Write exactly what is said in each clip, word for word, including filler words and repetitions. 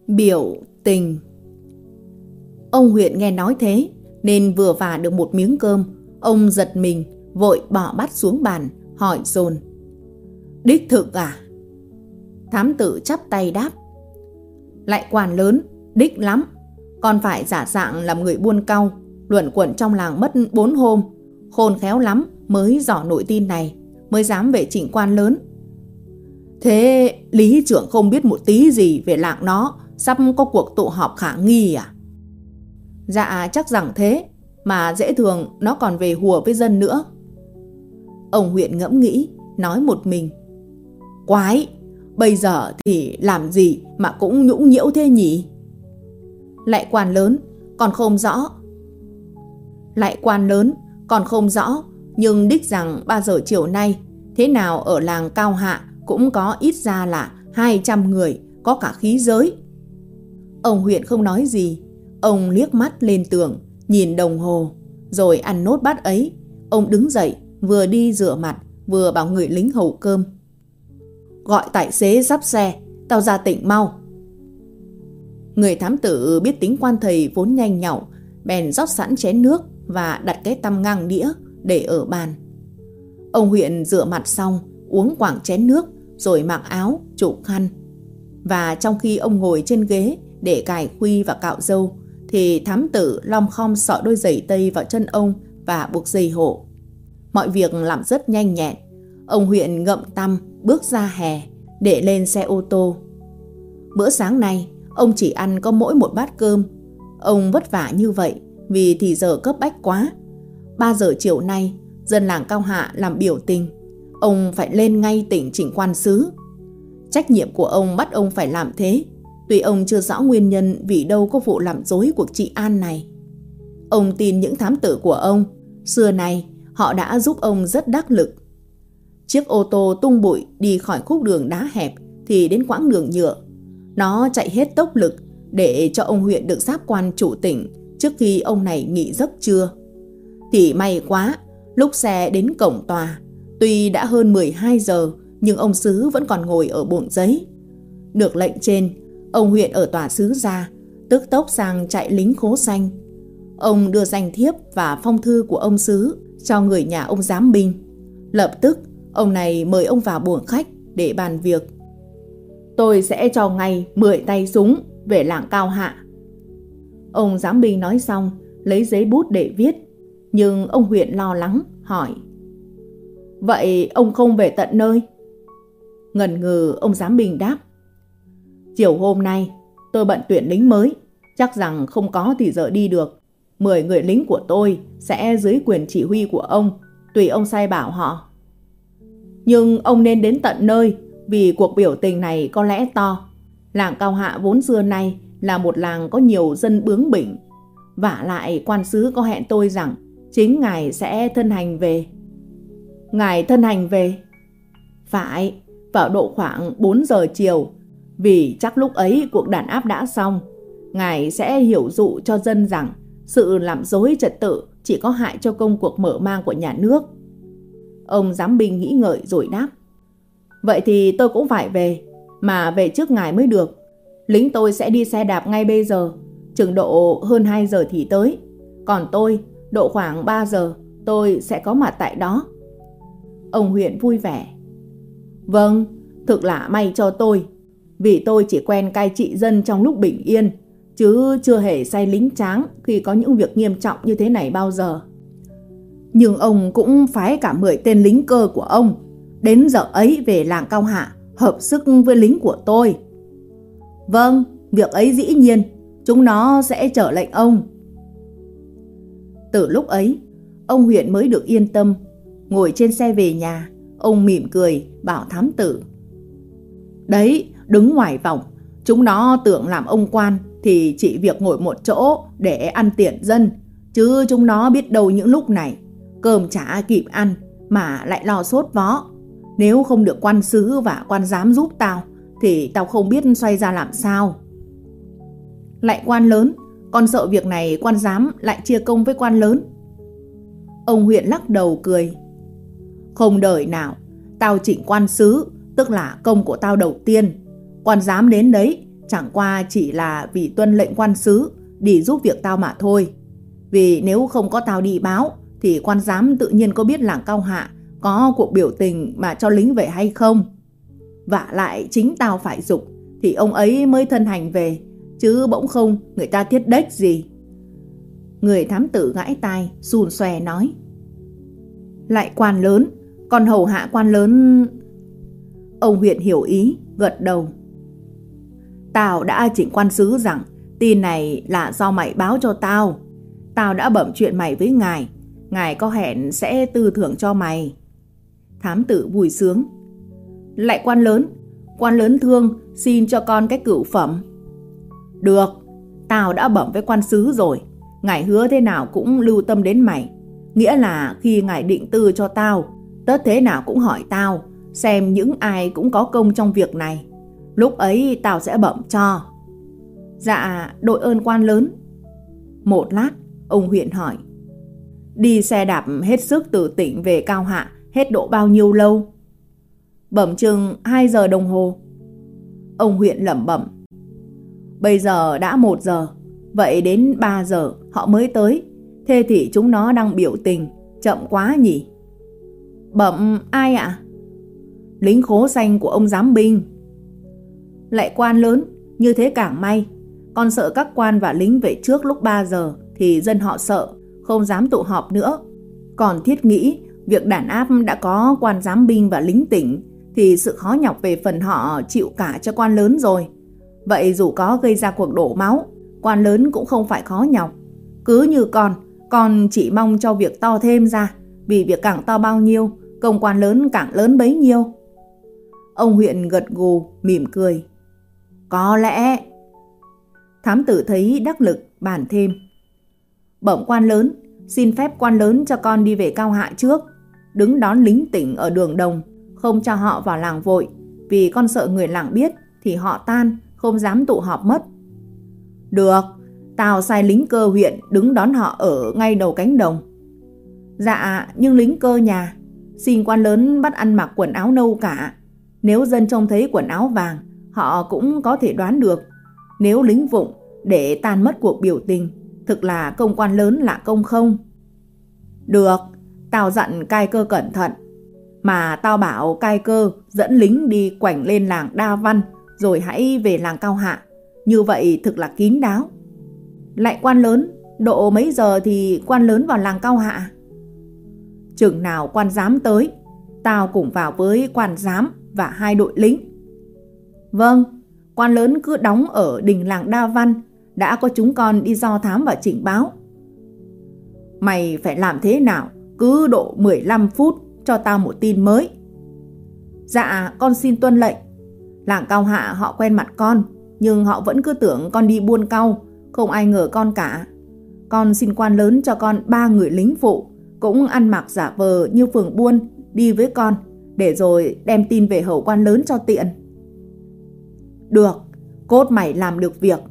Biểu tình. Ông huyện nghe nói thế nên vừa vả được một miếng cơm, ông giật mình, vội bỏ bát xuống bàn, hỏi dồn: Đích thực à? Thám tử chắp tay đáp: Lại quan lớn, đích lắm. Con phải giả dạng làm người buôn cau, luẩn quẩn trong làng mất bốn hôm, khôn khéo lắm mới dò nổi tin này, mới dám về chỉnh quan lớn. Thế lý trưởng không biết một tí gì về làng nó sắp có cuộc tụ họp khả nghi à? Dạ chắc rằng thế, mà dễ thường nó còn về hùa với dân nữa. Ông huyện ngẫm nghĩ, nói một mình: Quái, bây giờ thì làm gì mà cũng nhũng nhiễu thế nhỉ? Lại quan lớn, còn không rõ. Lại quan lớn, còn không rõ, nhưng đích rằng ba giờ chiều nay, thế nào ở làng Cao Hạ cũng có ít ra là hai trăm người, có cả khí giới. Ông huyện không nói gì, ông liếc mắt lên tường, nhìn đồng hồ, rồi ăn nốt bát ấy. Ông đứng dậy, vừa đi rửa mặt, vừa bảo người lính hầu cơm: Gọi tài xế dắt xe, tao ra tỉnh mau. Người thám tử biết tính quan thầy vốn nhanh nhảu, bèn rót sẵn chén nước và đặt cái tăm ngang đĩa để ở bàn. Ông huyện rửa mặt xong, uống quảng chén nước, rồi mặc áo, chụp khăn. Và trong khi ông ngồi trên ghế để cài khuy và cạo râu, thì thám tử lom khom xọ đôi giày tây vào chân ông và buộc dây hộ. Mọi việc làm rất nhanh nhẹn. Ông huyện ngậm tăm bước ra hè để lên xe ô tô. Bữa sáng nay ông chỉ ăn có mỗi một bát cơm. Ông vất vả như vậy vì thì giờ cấp bách quá. Ba giờ chiều nay dân làng Cao Hạ làm biểu tình, ông phải lên ngay tỉnh chỉnh quan xứ. Trách nhiệm của ông bắt ông phải làm thế, tuy ông chưa rõ nguyên nhân vì đâu có vụ làm dối cuộc trị an này. Ông tin những thám tử của ông, xưa nay họ đã giúp ông rất đắc lực. Chiếc ô tô tung bụi đi khỏi khúc đường đá hẹp thì đến quãng đường nhựa. Nó chạy hết tốc lực để cho ông huyện được giáp quan chủ tỉnh trước khi ông này nghỉ giấc trưa. Thì may quá, lúc xe đến cổng tòa, tuy đã hơn mười hai giờ nhưng ông xứ vẫn còn ngồi ở buồng giấy. Được lệnh trên, ông huyện ở tòa xứ ra, tức tốc sang chạy lính khố xanh. Ông đưa danh thiếp và phong thư của ông xứ cho người nhà ông giám binh. Lập tức ông này mời ông vào buồng khách để bàn việc. Tôi sẽ cho ngay mười tay súng về làng Cao Hạ. Ông giám binh nói xong, lấy giấy bút để viết. Nhưng ông huyện lo lắng, hỏi: Vậy ông không về tận nơi? Ngần ngừ, ông giám binh đáp: Chiều hôm nay tôi bận tuyển lính mới, chắc rằng không có thì giờ đi được. Mười người lính của tôi sẽ dưới quyền chỉ huy của ông, tùy ông sai bảo họ. Nhưng ông nên đến tận nơi, vì cuộc biểu tình này có lẽ to. Làng Cao Hạ vốn xưa nay là một làng có nhiều dân bướng bỉnh. Vả lại quan xứ có hẹn tôi rằng chính ngài sẽ thân hành về. Ngài thân hành về? Phải, vào độ khoảng bốn giờ chiều, vì chắc lúc ấy cuộc đàn áp đã xong. Ngài sẽ hiểu dụ cho dân rằng sự làm dối trật tự chỉ có hại cho công cuộc mở mang của nhà nước. Ông giám binh nghĩ ngợi rồi đáp: Vậy thì tôi cũng phải về, mà về trước ngài mới được. Lính tôi sẽ đi xe đạp ngay bây giờ, chừng độ hơn hai giờ thì tới. Còn tôi, độ khoảng ba giờ tôi sẽ có mặt tại đó. Ông huyện vui vẻ: Vâng, thực là may cho tôi, vì tôi chỉ quen cai trị dân trong lúc bình yên, chứ chưa hề sai lính tráng khi có những việc nghiêm trọng như thế này bao giờ. Nhưng ông cũng phái cả mười tên lính cơ của ông đến giờ ấy về làng Cao Hạ hợp sức với lính của tôi. Vâng, việc ấy dĩ nhiên, chúng nó sẽ trở lệnh ông. Từ lúc ấy, ông huyện mới được yên tâm. Ngồi trên xe về nhà, ông mỉm cười bảo thám tử: Đấy, đứng ngoài vòng, chúng nó tưởng làm ông quan thì chỉ việc ngồi một chỗ để ăn tiền dân, chứ chúng nó biết đâu những lúc này cơm chả kịp ăn mà lại lo sốt vó. Nếu không được quan xứ và quan giám giúp tao thì tao không biết xoay ra làm sao. Lại quan lớn, con sợ việc này quan giám lại chia công với quan lớn. Ông huyện lắc đầu cười: Không đời nào, tao chỉnh quan xứ, tức là công của tao đầu tiên. Quan giám đến đấy Chẳng qua chỉ là vì tuân lệnh quan sứ đi giúp việc tao mà thôi. Vì nếu không có tao đi báo thì quan giám tự nhiên có biết làng Cao Hạ có cuộc biểu tình mà cho lính về hay không. Vả lại chính tao phải giục thì ông ấy mới thân hành về, chứ bỗng không người ta thiết đếch gì. Người thám tử gãi tai xùn xòe nói: Lại quan lớn, còn hầu hạ quan lớn. Ông huyện hiểu ý, gật đầu. Tao đã chỉnh quan sứ rằng tin này là do mày báo cho tao. Tao đã bẩm chuyện mày với ngài, ngài có hẹn sẽ tư thưởng cho mày. Thám tử vui sướng: Lại quan lớn, quan lớn thương xin cho con cái cửu phẩm. Được, tao đã bẩm với quan sứ rồi, ngài hứa thế nào cũng lưu tâm đến mày. Nghĩa là khi ngài định tư cho tao, tất thế nào cũng hỏi tao, xem những ai cũng có công trong việc này. Lúc ấy tao sẽ bẩm cho. Dạ, đội ơn quan lớn. Một lát, ông huyện hỏi: Đi xe đạp hết sức từ tỉnh về Cao Hạ hết độ bao nhiêu lâu? Bẩm chừng hai giờ đồng hồ. Ông huyện lẩm bẩm: Bây giờ đã một giờ, vậy đến ba giờ họ mới tới. Thế thì chúng nó đang biểu tình, chậm quá nhỉ? Bẩm ai ạ? Lính khố xanh của ông giám binh. Lại quan lớn, như thế càng may. Con sợ các quan và lính về trước lúc ba giờ thì dân họ sợ, không dám tụ họp nữa. Còn thiết nghĩ việc đàn áp đã có quan giám binh và lính tỉnh thì sự khó nhọc về phần họ chịu cả cho quan lớn rồi. Vậy dù có gây ra cuộc đổ máu, quan lớn cũng không phải khó nhọc. Cứ như con, con chỉ mong cho việc to thêm ra, vì việc càng to bao nhiêu, công quan lớn càng lớn bấy nhiêu. Ông huyện gật gù, mỉm cười. Có lẽ. Thám tử thấy đắc lực, bàn thêm: Bẩm quan lớn, xin phép quan lớn cho con đi về Cao Hạ trước, đứng đón lính tỉnh ở đường đồng, không cho họ vào làng vội, vì con sợ người làng biết thì họ tan, không dám tụ họp mất. Được, tao sai lính cơ huyện đứng đón họ ở ngay đầu cánh đồng. Dạ, nhưng lính cơ nhà, xin quan lớn bắt ăn mặc quần áo nâu cả. Nếu dân trông thấy quần áo vàng, họ cũng có thể đoán được. Nếu lính vụng để tan mất cuộc biểu tình, thực là công quan lớn là công không. Được, tao dặn cai cơ cẩn thận. Mà tao bảo cai cơ dẫn lính đi quảnh lên làng Đa Văn, rồi hãy về làng Cao Hạ. Như vậy thực là kín đáo. Lại quan lớn, độ mấy giờ thì quan lớn vào làng Cao Hạ? Chừng nào quan giám tới, tao cùng vào với quan giám và hai đội lính. Vâng, quan lớn cứ đóng ở đình làng Đa Văn, đã có chúng con đi do thám và chỉnh báo. Mày phải làm thế nào, cứ độ mười lăm phút cho tao một tin mới. Dạ, con xin tuân lệnh. Làng Cao Hạ họ quen mặt con, nhưng họ vẫn cứ tưởng con đi buôn cau, không ai ngờ con cả. Con xin quan lớn cho con ba người lính phụ, cũng ăn mặc giả vờ như phường buôn, đi với con, để rồi đem tin về hầu quan lớn cho tiện. Được, cốt mày làm được việc.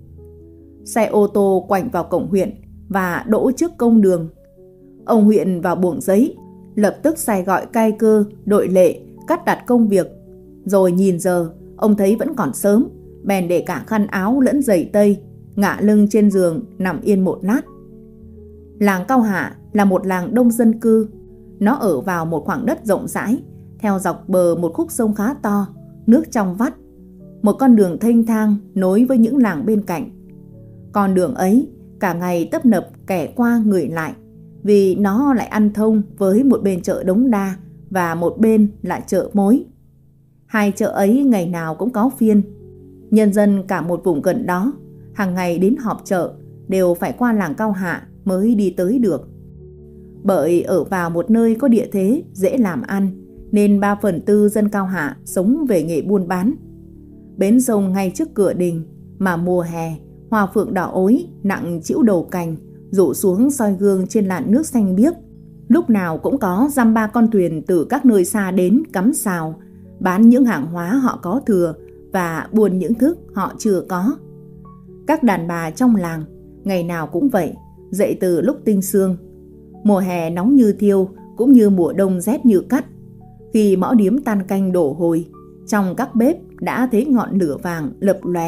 Xe ô tô quành vào cổng huyện và đỗ trước công đường. Ông huyện vào buồng giấy, lập tức sai gọi cai cơ, đội lệ, cắt đặt công việc. Rồi nhìn giờ, ông thấy vẫn còn sớm, bèn để cả khăn áo lẫn giày tây, ngả lưng trên giường nằm yên một lát. Làng Cao Hạ là một làng đông dân cư. Nó ở vào một khoảng đất rộng rãi, theo dọc bờ một khúc sông khá to, nước trong vắt. Một con đường thênh thang nối với những làng bên cạnh. Con đường ấy cả ngày tấp nập kẻ qua người lại, vì nó lại ăn thông với một bên chợ Đống Đa và một bên là chợ Mối. Hai chợ ấy ngày nào cũng có phiên. Nhân dân cả một vùng gần đó hàng ngày đến họp chợ đều phải qua làng Cao Hạ mới đi tới được. Bởi ở vào một nơi có địa thế dễ làm ăn, nên ba phần tư dân Cao Hạ sống về nghề buôn bán. Bến sông ngay trước cửa đình, mà mùa hè hoa phượng đỏ ối nặng chĩu đầu cành rủ xuống soi gương trên làn nước xanh biếc. Lúc nào cũng có dăm ba con thuyền từ các nơi xa đến cắm sào, bán những hàng hóa họ có thừa và buôn những thức họ chưa có. Các đàn bà trong làng ngày nào cũng vậy, dậy từ lúc tinh sương. Mùa hè nóng như thiêu, cũng như mùa đông rét như cắt. Khi mõ điếm tan canh đổ hồi, trong các bếp đã thấy ngọn lửa vàng lập lòe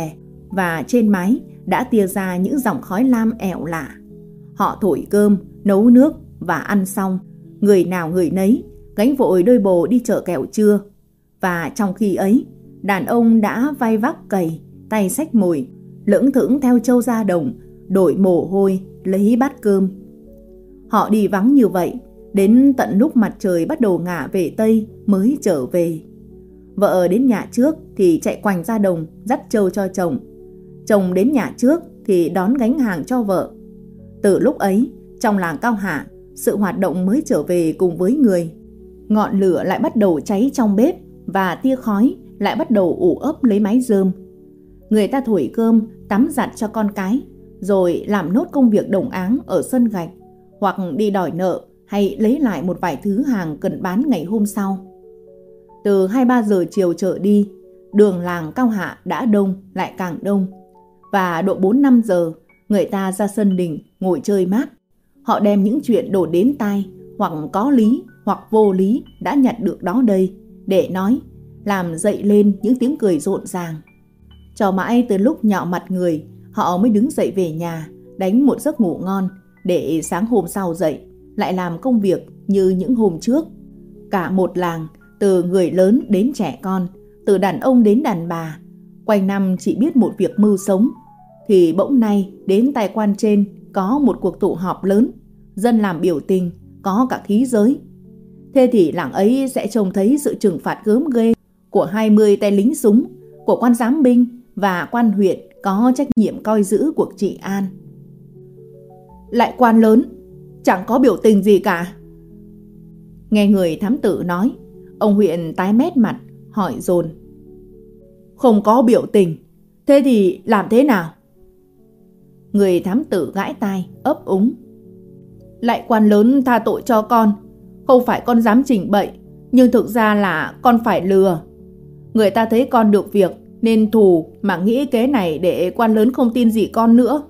và trên mái đã tia ra những dòng khói lam ẻo lả. Họ thổi cơm, nấu nước và ăn xong, người nào người nấy gánh vội đôi bồ đi chợ kẹo trưa. Và trong khi ấy, đàn ông đã vai vác cày, tay xách mồi, lững thững theo trâu ra đồng, đổi mồ hôi, lấy bát cơm. Họ đi vắng như vậy, đến tận lúc mặt trời bắt đầu ngả về Tây mới trở về. Vợ đến nhà trước thì chạy quanh ra đồng dắt trâu cho chồng. Chồng đến nhà trước thì đón gánh hàng cho vợ. Từ lúc ấy, trong làng Cao Hạ, sự hoạt động mới trở về cùng với người. Ngọn lửa lại bắt đầu cháy trong bếp và tia khói lại bắt đầu ủ ấp lấy mái rơm. Người ta thổi cơm, tắm giặt cho con cái, rồi làm nốt công việc đồng áng ở sân gạch, hoặc đi đòi nợ hay lấy lại một vài thứ hàng cần bán ngày hôm sau. Từ hai ba giờ chiều trở đi, đường làng Cao Hạ đã đông lại càng đông, và độ bốn năm giờ người ta ra sân đình ngồi chơi mát. Họ đem những chuyện đổ đến tai, hoặc có lý hoặc vô lý đã nhặt được đó đây để nói, làm dậy lên những tiếng cười rộn ràng. Cho mãi từ lúc nhạo mặt người, họ mới đứng dậy về nhà, đánh một giấc ngủ ngon, để sáng hôm sau dậy lại làm công việc như những hôm trước. Cả một làng, từ người lớn đến trẻ con, từ đàn ông đến đàn bà, quanh năm chỉ biết một việc mưu sống, thì bỗng nay đến tài quan trên có một cuộc tụ họp lớn, dân làm biểu tình, có cả khí giới. Thế thì làng ấy sẽ trông thấy sự trừng phạt gớm ghê của hai mươi tay lính súng, của quan giám binh và quan huyện có trách nhiệm coi giữ cuộc trị an. Lại quan lớn, chẳng có biểu tình gì cả. Nghe người thám tử nói, ông huyện tái mét mặt, hỏi dồn. Không có biểu tình, thế thì làm thế nào? Người thám tử gãi tai, ấp úng. Lại quan lớn tha tội cho con, không phải con dám chỉnh bậy, nhưng thực ra là con phải lừa. Người ta thấy con được việc nên thù mà nghĩ kế này để quan lớn không tin gì con nữa.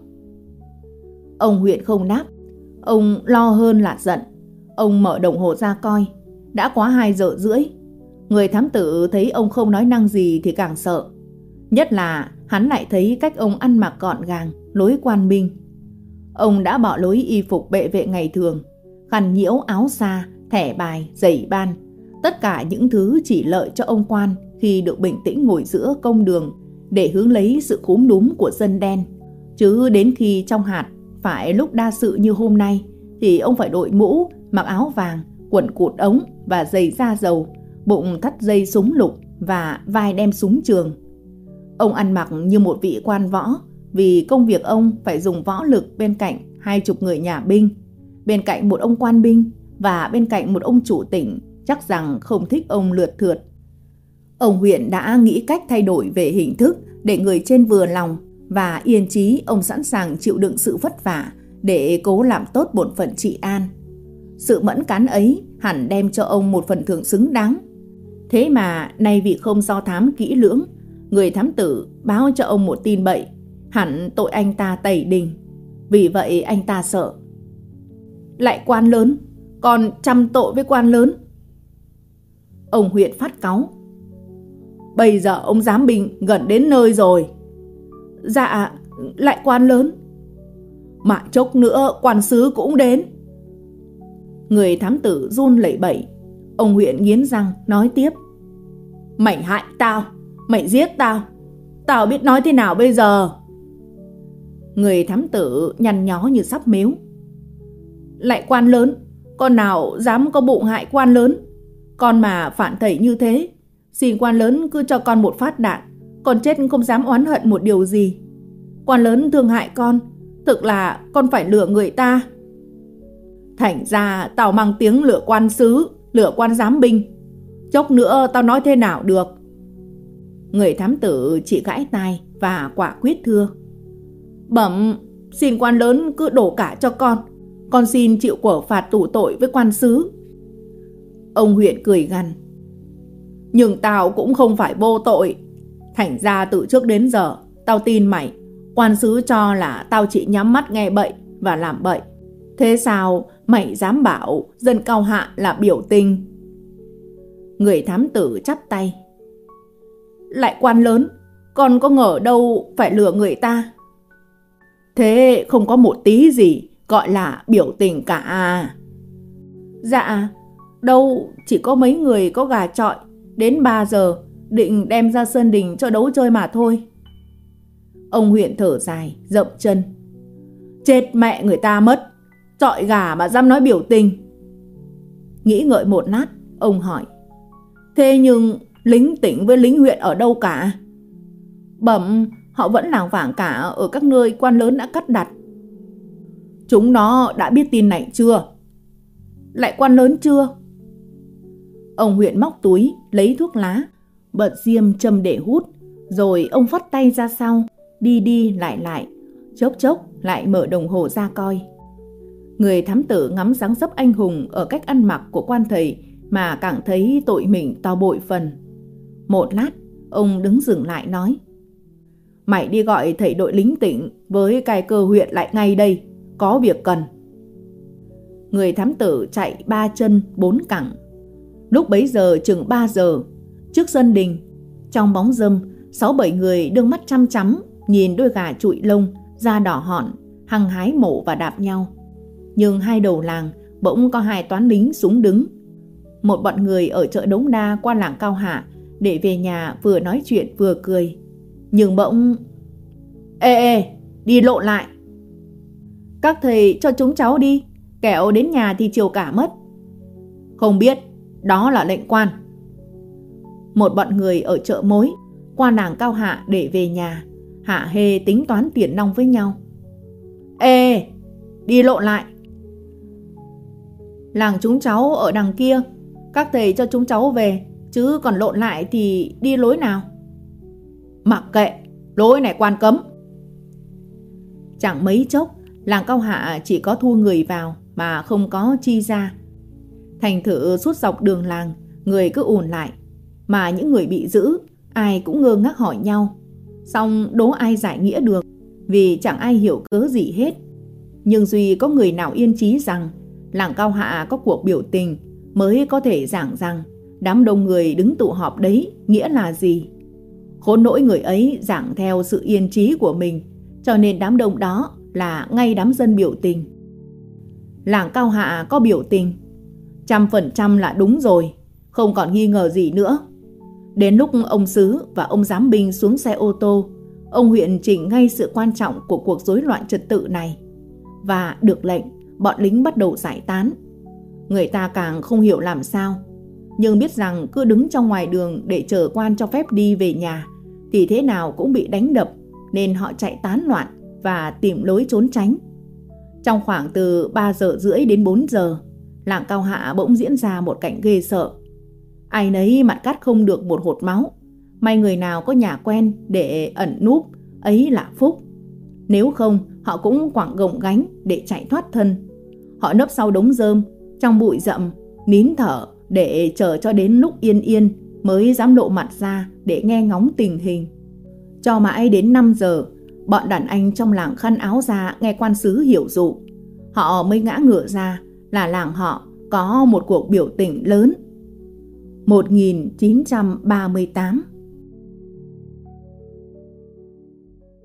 Ông huyện không đáp. Ông lo hơn là giận. Ông mở đồng hồ ra coi, đã quá hai giờ rưỡi. Người thám tử thấy ông không nói năng gì thì càng sợ. Nhất là hắn lại thấy cách ông ăn mặc gọn gàng, lối quan binh. Ông đã bỏ lối y phục bệ vệ ngày thường, khăn nhiễu, áo xa, thẻ bài, giày ban, tất cả những thứ chỉ lợi cho ông quan khi được bình tĩnh ngồi giữa công đường để hướng lấy sự khúm núm của dân đen. Chứ đến khi trong hạt, phải lúc đa sự như hôm nay, thì ông phải đội mũ, mặc áo vàng, quần cụt ống và giày da dầu, bụng thắt dây súng lục và vai đem súng trường. Ông ăn mặc như một vị quan võ, vì công việc ông phải dùng võ lực bên cạnh hai chục người nhà binh, bên cạnh một ông quan binh và bên cạnh một ông chủ tỉnh chắc rằng không thích ông lượt thượt. Ông huyện đã nghĩ cách thay đổi về hình thức để người trên vừa lòng, và yên chí ông sẵn sàng chịu đựng sự vất vả để cố làm tốt bổn phận trị an. Sự mẫn cán ấy hẳn đem cho ông một phần thưởng xứng đáng. Thế mà nay vì không do thám kỹ lưỡng, người thám tử báo cho ông một tin bậy, hẳn tội anh ta tẩy đình. Vì vậy anh ta sợ. Lại quan lớn, còn trăm tội với quan lớn. Ông huyện phát cáu. Bây giờ ông giám binh gần đến nơi rồi. Dạ, lại quan lớn. Mà chốc nữa quan sứ cũng đến. Người thám tử run lẩy bẩy. Ông huyện nghiến răng nói tiếp. Mày hại tao, mày giết tao, tao biết nói thế nào bây giờ? Người thám tử nhăn nhó như sắp mếu. Lại quan lớn, con nào dám có bụng hại quan lớn? Con mà phản thảy như thế, xin quan lớn cứ cho con một phát đạn, con chết không dám oán hận một điều gì. Quan lớn thương hại con, thực là con phải lừa người ta. Thành ra tao mang tiếng lừa quan sứ, lừa quan giám binh. Chốc nữa tao nói thế nào được? Người thám tử chỉ gãi tai và quả quyết thưa. Bẩm, xin quan lớn cứ đổ cả cho con. Con xin chịu quả phạt tù tội với quan sứ. Ông huyện cười gằn. Nhưng tao cũng không phải vô tội. Thành ra từ trước đến giờ tao tin mày. Quan sứ cho là tao chỉ nhắm mắt nghe bậy và làm bậy. Thế sao mày dám bảo dân Cao Hạ là biểu tình? Người thám tử chắp tay. Lại quan lớn, con có ngờ đâu phải lừa người ta. Thế không có một tí gì gọi là biểu tình cả à? Dạ, đâu chỉ có mấy người có gà chọi đến ba giờ định đem ra sân đình cho đấu chơi mà thôi. Ông huyện thở dài, dậm chân. Chết mẹ người ta mất, chọi gà mà dám nói biểu tình. Nghĩ ngợi một lát, ông hỏi. Thế nhưng lính tỉnh với lính huyện ở đâu cả? Bẩm, họ vẫn lảng vảng cả ở các nơi quan lớn đã cắt đặt. Chúng nó đã biết tin này chưa? Lại quan lớn chưa? Ông huyện móc túi, lấy thuốc lá, bật diêm châm để hút, rồi ông phất tay ra sau, đi đi lại lại, chốc chốc lại mở đồng hồ ra coi. Người thám tử ngắm dáng dấp anh hùng ở cách ăn mặc của quan thầy mà càng thấy tội mình to bội phần. Một lát, ông đứng dừng lại nói. Mày đi gọi thầy đội lính tỉnh với cai cơ huyện lại ngay đây, có việc cần. Người thám tử chạy ba chân bốn cẳng. Lúc bấy giờ chừng ba giờ, trước sân đình, trong bóng râm, sáu bảy người đương mắt chăm chăm nhìn đôi gà trụi lông, da đỏ hòn, hăng hái mổ và đạp nhau. Nhưng hai đầu làng bỗng có hai toán lính súng đứng. Một bọn người ở chợ Đống Đa qua làng Cao Hạ để về nhà vừa nói chuyện vừa cười. Nhưng bỗng... Ê ê, đi lộn lại. Các thầy cho chúng cháu đi, kẻo đến nhà thì chiều cả mất. Không biết, đó là lệnh quan. Một bọn người ở chợ Mối qua làng Cao Hạ để về nhà, hả hê tính toán tiền nong với nhau. Ê, đi lộn lại. Làng chúng cháu ở đằng kia, các thầy cho chúng cháu về, chứ còn lộn lại thì đi lối nào? Mặc kệ, lối này quan cấm. Chẳng mấy chốc, làng Cao Hạ chỉ có thu người vào mà không có chi ra. Thành thử suốt dọc đường làng, người cứ ùn lại, mà những người bị giữ, ai cũng ngơ ngác hỏi nhau. Xong đố ai giải nghĩa được, vì chẳng ai hiểu cớ gì hết. Nhưng duy có người nào yên chí rằng làng Cao Hạ có cuộc biểu tình mới có thể giảng rằng đám đông người đứng tụ họp đấy nghĩa là gì. Khốn nỗi người ấy giảng theo sự yên trí của mình, cho nên đám đông đó là ngay đám dân biểu tình. Làng Cao Hạ có biểu tình, trăm phần trăm là đúng rồi, không còn nghi ngờ gì nữa. Đến lúc ông Sứ và ông Giám binh xuống xe ô tô, ông huyện chỉnh ngay sự quan trọng của cuộc rối loạn trật tự này. Và được lệnh, bọn lính bắt đầu giải tán. Người ta càng không hiểu làm sao, nhưng biết rằng cứ đứng trong ngoài đường để chờ quan cho phép đi về nhà thì thế nào cũng bị đánh đập, nên họ chạy tán loạn và tìm lối trốn tránh. Trong khoảng từ ba giờ rưỡi đến bốn giờ, làng Cao Hạ bỗng diễn ra một cảnh ghê sợ. Ai nấy mặt cắt không được một hột máu. May người nào có nhà quen để ẩn núp, ấy là phúc. Nếu không, họ cũng quẳng gồng gánh để chạy thoát thân. Họ nấp sau đống rơm, trong bụi rậm, nín thở để chờ cho đến lúc yên yên mới dám lộ mặt ra để nghe ngóng tình hình. Cho mãi đến năm giờ, bọn đàn anh trong làng khăn áo ra nghe quan sứ hiểu dụ. Họ mới ngã ngửa ra là làng họ có một cuộc biểu tình lớn. một nghìn chín trăm ba mươi tám